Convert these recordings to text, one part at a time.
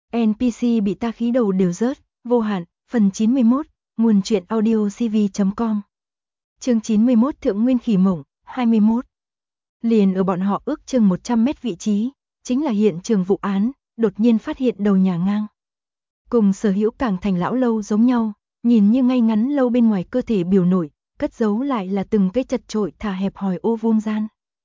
NPC bị ta khí đầu đều rớt, vô hạn, phần 91, nguồn truyện audio cv.com. Chương 91 Thượng Nguyên Khỉ Mộng, 21. Liền ở bọn họ ước chừng 100 mét vị trí, chính là hiện trường vụ án, đột nhiên phát hiện đầu nhà ngang. Cùng Sở Hữu Cảng Thành lão lâu giống nhau, nhìn như ngay ngắn lâu bên ngoài cơ thể biểu nổi, cất giấu lại là từng cái chật chội thả hẹp hòi ô vuông gian.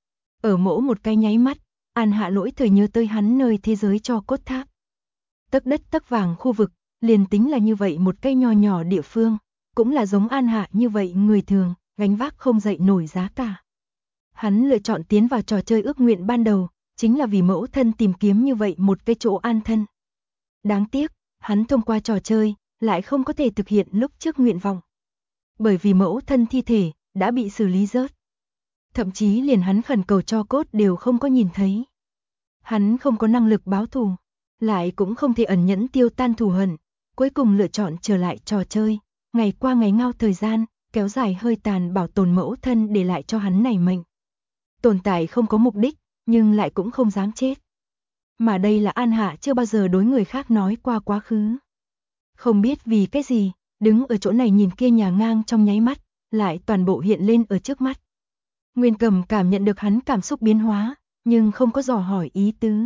Ở mỗi một cái nháy mắt, An Hạ lỗi thời nhớ tới hắn nơi thế giới cho cốt tháp. Tấc đất tấc vàng khu vực, liền tính là như vậy một cái nho nhỏ địa phương, cũng là giống An Hạ như vậy người thường, gánh vác không dậy nổi giá cả. Hắn lựa chọn tiến vào trò chơi ước nguyện ban đầu, chính là vì mẫu thân tìm kiếm như vậy một cái chỗ an thân. Đáng tiếc, hắn thông qua trò chơi, lại không có thể thực hiện lúc trước nguyện vọng. Bởi vì mẫu thân thi thể, đã bị xử lý rớt. Thậm chí liền hắn khẩn cầu cho cốt đều không có nhìn thấy. Hắn không có năng lực báo thù, lại cũng không thể ẩn nhẫn tiêu tan thù hận, cuối cùng lựa chọn trở lại trò chơi, ngày qua ngày ngao thời gian, kéo dài hơi tàn bảo tồn mẫu thân để lại cho hắn này mệnh. Tồn tại không có mục đích, nhưng lại cũng không dám chết. Mà đây là An Hạ chưa bao giờ đối người khác nói qua quá khứ. Không biết vì cái gì, đứng ở chỗ này nhìn kia nhà ngang trong nháy mắt, lại toàn bộ hiện lên ở trước mắt. Nguyên Cầm cảm nhận được hắn cảm xúc biến hóa, nhưng không có dò hỏi ý tứ.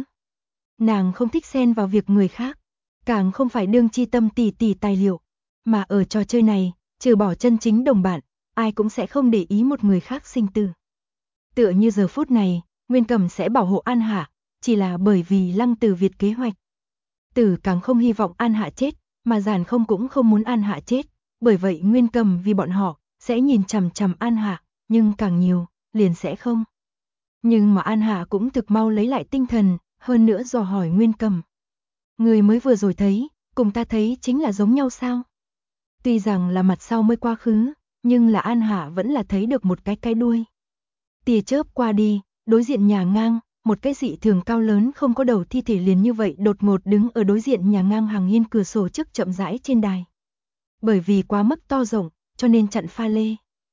Nàng không thích xen vào việc người khác, càng không phải đương chi tâm tỉ tài liệu, mà ở trò chơi này, trừ bỏ chân chính đồng bạn, ai cũng sẽ không để ý một người khác sinh tử. Tựa như giờ phút này, Nguyên Cầm sẽ bảo hộ An Hạ, chỉ là bởi vì Lăng Tử Việt kế hoạch. Tử càng không hy vọng An Hạ chết, mà Giản không cũng không muốn An Hạ chết, bởi vậy Nguyên Cầm vì bọn họ, sẽ nhìn chằm chằm An Hạ, nhưng càng nhiều, liền sẽ không. Nhưng mà An Hạ cũng thực mau lấy lại tinh thần, hơn nữa dò hỏi Nguyên Cầm. Người mới vừa rồi thấy, cùng ta thấy chính là giống nhau sao? Tuy rằng là mặt sau mới quá khứ, nhưng là An Hạ vẫn là thấy được một cái đuôi. Tia chớp qua đi, đối diện nhà ngang, một cái dị thường cao lớn không có đầu thi thể liền như vậy đột ngột đứng ở đối diện nhà ngang hàng hiên cửa sổ trước chậm rãi trên đài. Bởi vì quá mức to rộng, cho nên chặn pha lê.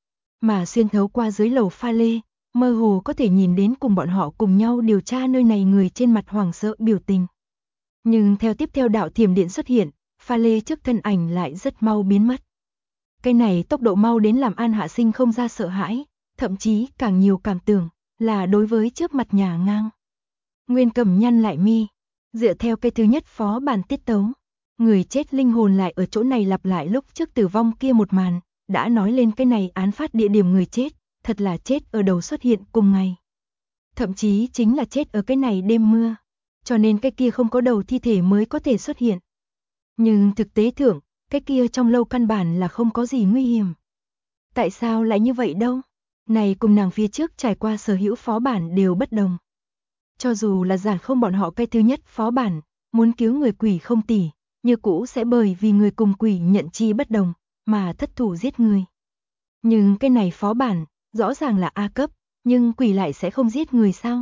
Mà xuyên thấu qua dưới lầu pha lê, mơ hồ có thể nhìn đến cùng bọn họ cùng nhau điều tra nơi này người trên mặt hoảng sợ biểu tình. Nhưng tiếp theo đạo thiểm điện xuất hiện, pha lê trước thân ảnh lại rất mau biến mất. Cái này tốc độ mau đến làm An Hạ sinh không ra sợ hãi, thậm chí càng nhiều cảm tưởng, là đối với trước mặt nhà ngang. Nguyên Cầm nhăn lại mi, dựa theo cái thứ nhất phó bản tiết tấu. Người chết linh hồn lại ở chỗ này lặp lại lúc trước tử vong kia một màn, đã nói lên cái này án phát địa điểm người chết, thật là chết ở đầu xuất hiện cùng ngày. Thậm chí chính là chết ở cái này đêm mưa, cho nên cái kia không có đầu thi thể mới có thể xuất hiện. Nhưng thực tế thượng, cái kia trong lâu căn bản là không có gì nguy hiểm. Tại sao lại như vậy đâu? Này cùng nàng phía trước trải qua sở hữu phó bản đều bất đồng. Cho dù là Giản không bọn họ cái thứ nhất phó bản, muốn cứu người quỷ không tỉ, như cũ sẽ bởi vì người cùng quỷ nhận chi bất đồng, mà thất thủ giết người. Nhưng cái này phó bản, rõ ràng là A cấp, nhưng quỷ lại sẽ không giết người sao?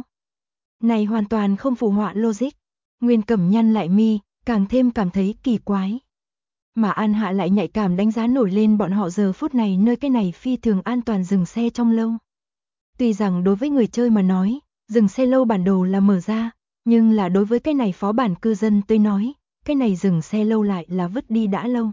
Này hoàn toàn không phù họa logic. Nguyên Cầm nhăn lại mi, càng thêm cảm thấy kỳ quái. Mà An Hạ lại nhạy cảm đánh giá nổi lên bọn họ giờ phút này nơi cái này phi thường an toàn dừng xe trong lâu. Tuy rằng đối với người chơi mà nói, dừng xe lâu bản đồ là mở ra, nhưng là đối với cái này phó bản cư dân tôi nói, cái này dừng xe lâu lại là vứt đi đã lâu.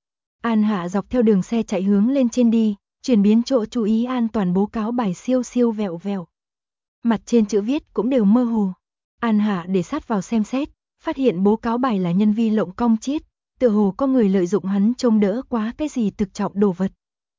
An Hạ dọc theo đường xe chạy hướng lên trên đi, chuyển biến chỗ chú ý an toàn bố cáo bài siêu vẹo vẹo. Mặt trên chữ viết cũng đều mơ hồ. An Hạ để sát vào xem xét, phát hiện bố cáo bài là nhân vi lộng cong chiết, tựa hồ có người lợi dụng hắn trông đỡ quá cái gì thực trọng đồ vật.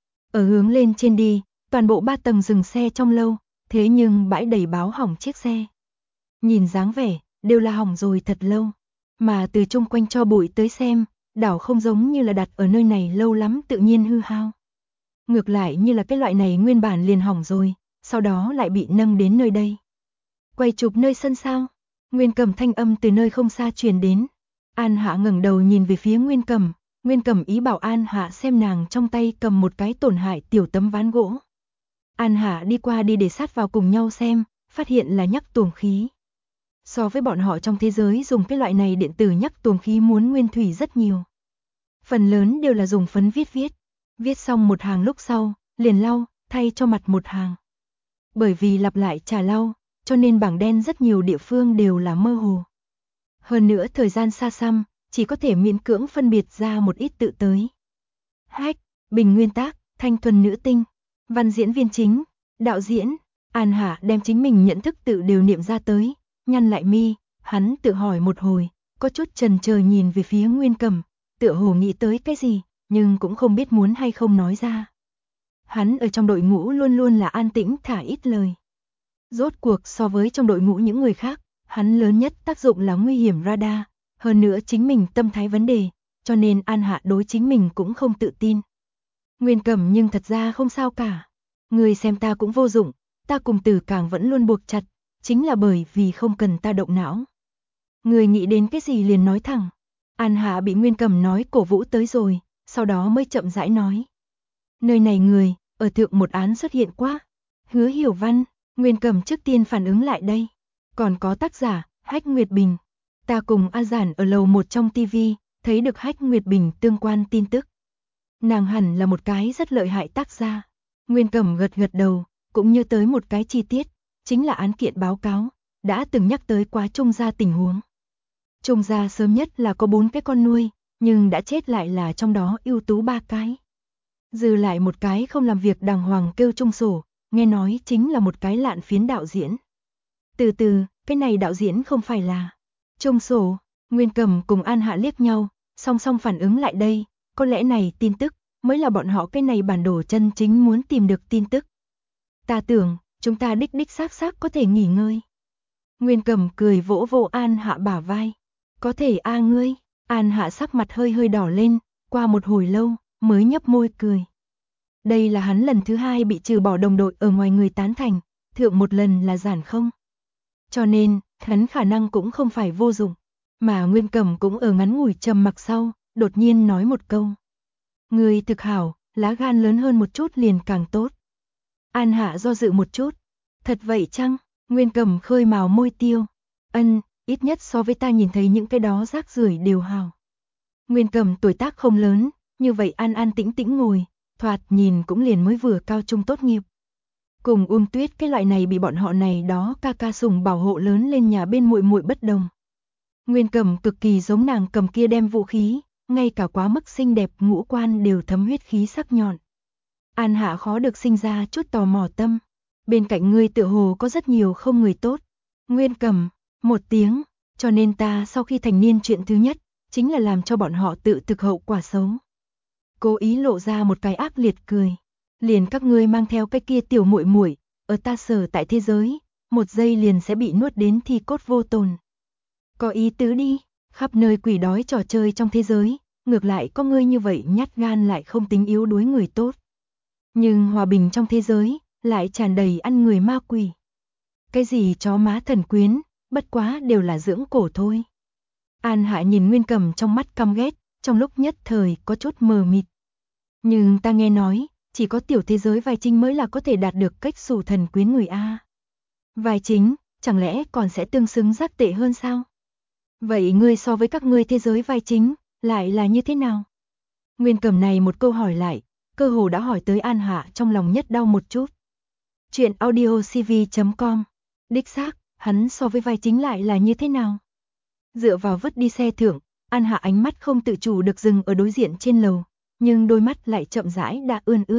Ở hướng lên trên đi, toàn bộ 3 tầng dừng xe trong lâu, thế nhưng bãi đầy báo hỏng chiếc xe. Nhìn dáng vẻ, đều là hỏng rồi thật lâu. Mà từ chung quanh cho bụi tới xem, đảo không giống như là đặt ở nơi này lâu lắm tự nhiên hư hao. Ngược lại như là cái loại này nguyên bản liền hỏng rồi, sau đó lại bị nâng đến nơi đây. Quay chụp nơi sân sao? Nguyên Cầm thanh âm từ nơi không xa truyền đến. An Hạ ngẩng đầu nhìn về phía Nguyên Cầm ý bảo An Hạ xem nàng trong tay cầm một cái tổn hại tiểu tấm ván gỗ. An Hạ đi qua đi để sát vào cùng nhau xem, phát hiện là nhắc tuồng khí. So với bọn họ trong thế giới dùng cái loại này điện tử nhắc tuồng khí muốn nguyên thủy rất nhiều. Phần lớn đều là dùng phấn viết xong một hàng lúc sau, liền lau, thay cho mặt một hàng. Bởi vì lặp lại trả lau, cho nên bảng đen rất nhiều địa phương đều là mơ hồ. Hơn nữa thời gian xa xăm, chỉ có thể miễn cưỡng phân biệt ra một ít tự tới. Hách, Bình nguyên tác, thanh thuần nữ tinh, văn diễn viên chính, đạo diễn, An Hạ đem chính mình nhận thức tự đều niệm ra tới, nhăn lại mi, hắn tự hỏi một hồi, có chút chần chờ nhìn về phía Nguyên Cẩm, tựa hồ nghĩ tới cái gì, nhưng cũng không biết muốn hay không nói ra. Hắn ở trong đội ngũ luôn luôn là an tĩnh thả ít lời. Rốt cuộc so với trong đội ngũ những người khác, hắn lớn nhất tác dụng là nguy hiểm radar, hơn nữa chính mình tâm thái vấn đề, cho nên An Hạ đối chính mình cũng không tự tin. Nguyên Cẩm nhưng thật ra không sao cả. Người xem ta cũng vô dụng, ta cùng Tử Càng vẫn luôn buộc chặt, chính là bởi vì không cần ta động não. Người nghĩ đến cái gì liền nói thẳng. An Hạ bị Nguyên Cẩm nói cổ vũ tới rồi, sau đó mới chậm rãi nói. Nơi này người, ở thượng một án xuất hiện quá. Hứa Hiểu Văn, Nguyên Cẩm trước tiên phản ứng lại đây. Còn có tác giả, Hách Nguyệt Bình. Ta cùng A Giản ở lầu 1 trong TV, thấy được Hách Nguyệt Bình tương quan tin tức. Nàng hẳn là một cái rất lợi hại tác gia. Nguyên Cẩm gật gật đầu, cũng nhớ tới một cái chi tiết, chính là án kiện báo cáo, đã từng nhắc tới quá Trung gia tình huống. Trung gia sớm nhất là có 4 cái con nuôi, nhưng đã chết lại là trong đó ưu tú 3 cái. Dư lại một cái không làm việc đàng hoàng kêu Trung Sổ, nghe nói chính là một cái lạn phiến đạo diễn. Từ từ, cái này đạo diễn không phải là Trung Sổ. Nguyên Cẩm cùng An Hạ liếc nhau, song song phản ứng lại đây, có lẽ này tin tức mới là bọn họ cái này bản đồ chân chính muốn tìm được tin tức. Ta tưởng, chúng ta đích xác có thể nghỉ ngơi. Nguyên Cẩm cười vỗ vỗ An Hạ bả vai. Có thể a ngươi. An Hạ sắc mặt hơi hơi đỏ lên, qua một hồi lâu, mới nhấp môi cười. Đây là hắn lần thứ 2 bị trừ bỏ đồng đội ở ngoài người tán thành, thượng một lần là Giản không. Cho nên, hắn khả năng cũng không phải vô dụng. Mà Nguyên Cẩm cũng ở ngắn ngủi trầm mặc sau, đột nhiên nói một câu. Người thực hảo, lá gan lớn hơn một chút liền càng tốt. An Hạ do dự một chút. Thật vậy chăng? Nguyên Cẩm khơi mào môi tiêu. Ít nhất so với ta nhìn thấy những cái đó rác rưởi đều hảo. Nguyên Cẩm tuổi tác không lớn, như vậy an an tĩnh tĩnh ngồi, thoạt nhìn cũng liền mới vừa cao trung tốt nghiệp. Cùng Tuyết cái loại này bị bọn họ này đó ca ca sủng bảo hộ lớn lên nhà bên muội muội bất đồng. Nguyên Cẩm cực kỳ giống nàng cầm kia đem vũ khí, ngay cả quá mức xinh đẹp ngũ quan đều thấm huyết khí sắc nhọn. An Hạ khó được sinh ra chút tò mò tâm. Bên cạnh ngươi tựa hồ có rất nhiều không người tốt. Nguyên Cẩm, một tiếng, cho nên ta sau khi thành niên chuyện thứ nhất, chính là làm cho bọn họ tự thực hậu quả xấu. Cố ý lộ ra một cái ác liệt cười. Liền các ngươi mang theo cái kia tiểu muội muội, ở ta sở tại thế giới, một giây liền sẽ bị nuốt đến thi cốt vô tồn. Có ý tứ đi, khắp nơi quỷ đói trò chơi trong thế giới, ngược lại có ngươi như vậy nhát gan lại không tính yếu đuối người tốt. Nhưng hòa bình trong thế giới, lại tràn đầy ăn người ma quỷ. Cái gì chó má thần quyến, bất quá đều là dưỡng cổ thôi. An Hạ nhìn Nguyên Cẩm trong mắt căm ghét, trong lúc nhất thời có chút mờ mịt. Nhưng ta nghe nói, chỉ có tiểu thế giới vai chính mới là có thể đạt được cách xù thần quyến người A. Vai chính, chẳng lẽ còn sẽ tương xứng rác tệ hơn sao? Vậy ngươi so với các ngươi thế giới vai chính, lại là như thế nào? Nguyên Cẩm này một câu hỏi lại, cơ hồ đã hỏi tới An Hạ trong lòng nhất đau một chút. Chuyện audiocv.com. Đích xác, hắn so với vai chính lại là như thế nào? Dựa vào vứt đi xe thưởng, An Hạ ánh mắt không tự chủ được dừng ở đối diện trên lầu, nhưng đôi mắt lại chậm rãi đã ươn ướt.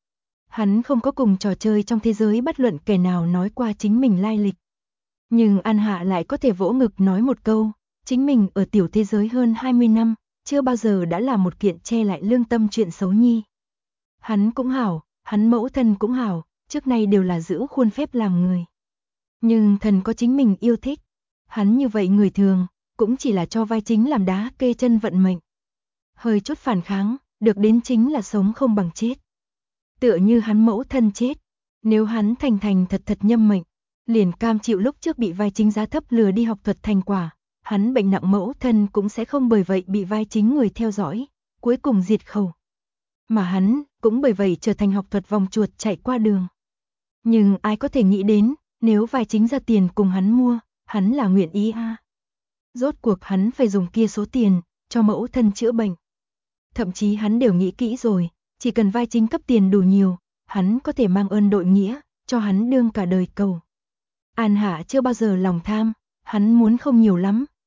Hắn không có cùng trò chơi trong thế giới bất luận kẻ nào nói qua chính mình lai lịch. Nhưng An Hạ lại có thể vỗ ngực nói một câu, chính mình ở tiểu thế giới hơn 20 năm, chưa bao giờ đã làm một kiện che lại lương tâm chuyện xấu nhi. Hắn cũng hảo, hắn mẫu thân cũng hảo, trước nay đều là giữ khuôn phép làm người. Nhưng thần có chính mình yêu thích. Hắn như vậy người thường, cũng chỉ là cho vai chính làm đá kê chân vận mệnh. Hơi chút phản kháng, được đến chính là sống không bằng chết. Tựa như hắn mẫu thân chết, nếu hắn thành thật nhâm mệnh, liền cam chịu lúc trước bị vai chính giá thấp lừa đi học thuật thành quả, hắn bệnh nặng mẫu thân cũng sẽ không bởi vậy bị vai chính người theo dõi, cuối cùng diệt khẩu. Mà hắn cũng bởi vậy trở thành học thuật vòng chuột chạy qua đường. Nhưng ai có thể nghĩ đến, nếu vai chính ra tiền cùng hắn mua, hắn là nguyện ý a. Rốt cuộc hắn phải dùng kia số tiền, cho mẫu thân chữa bệnh. Thậm chí hắn đều nghĩ kỹ rồi, chỉ cần vai chính cấp tiền đủ nhiều, hắn có thể mang ơn đội nghĩa, cho hắn đương cả đời cầu. An Hạ chưa bao giờ lòng tham, hắn muốn không nhiều lắm,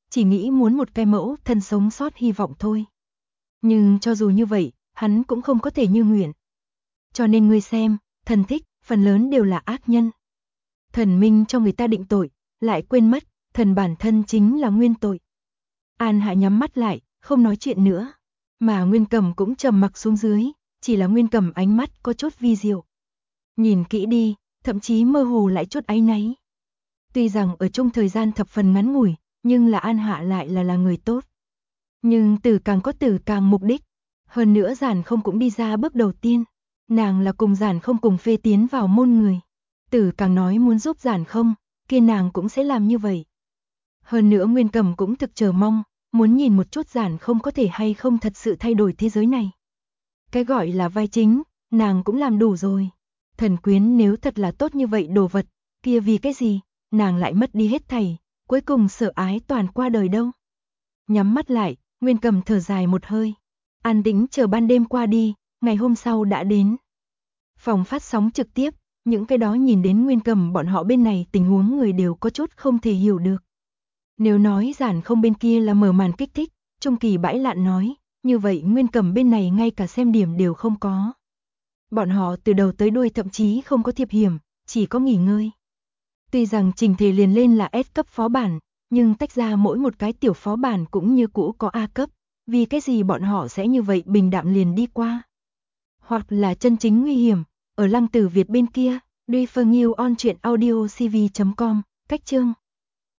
chỉ nghĩ muốn một cái mẫu thân sống sót hy vọng thôi. Nhưng cho dù như vậy, hắn cũng không có thể như nguyện. Cho nên ngươi xem, thần thích, phần lớn đều là ác nhân. Thần minh cho người ta định tội, lại quên mất, thần bản thân chính là nguyên tội. An Hạ nhắm mắt lại, không nói chuyện nữa. Mà Nguyên Cầm cũng trầm mặc xuống dưới, chỉ là Nguyên Cầm ánh mắt có chút vi diệu. Nhìn kỹ đi, thậm chí mơ hồ lại chút áy náy. Tuy rằng ở trong thời gian thập phần ngắn ngủi, nhưng là An Hạ lại là người tốt. Nhưng Tử càng có Tử càng mục đích. Hơn nữa Giản Không cũng đi ra bước đầu tiên. Nàng là cùng Giản Không cùng phê tiến vào môn người. Tử càng nói muốn giúp Giản Không, kia nàng cũng sẽ làm như vậy. Hơn nữa Nguyên Cầm cũng thực chờ mong, muốn nhìn một chút Giản Không có thể hay không thật sự thay đổi thế giới này. Cái gọi là vai chính, nàng cũng làm đủ rồi. Thần quyến nếu thật là tốt như vậy đồ vật, kia vì cái gì, nàng lại mất đi hết thảy, cuối cùng sợ ái toàn qua đời đâu. Nhắm mắt lại, Nguyên Cầm thở dài một hơi. An tĩnh chờ ban đêm qua đi, ngày hôm sau đã đến. Phòng phát sóng trực tiếp, những cái đó nhìn đến Nguyên Cầm bọn họ bên này tình huống người đều có chút không thể hiểu được. Nếu nói Giản Không bên kia là mở màn kích thích, Trung Kỳ bãi lạn nói, như vậy Nguyên Cầm bên này ngay cả xem điểm đều không có. Bọn họ từ đầu tới đuôi thậm chí không có thiệp hiểm, chỉ có nghỉ ngơi. Tuy rằng trình thể liền lên là S cấp phó bản, nhưng tách ra mỗi một cái tiểu phó bản cũng như cũ có A cấp, vì cái gì bọn họ sẽ như vậy bình đạm liền đi qua. Hoặc là chân chính nguy hiểm, ở Lăng Tử Việt bên kia, Duy Phương Nghiêu on truyện audio cv.com, cách chương.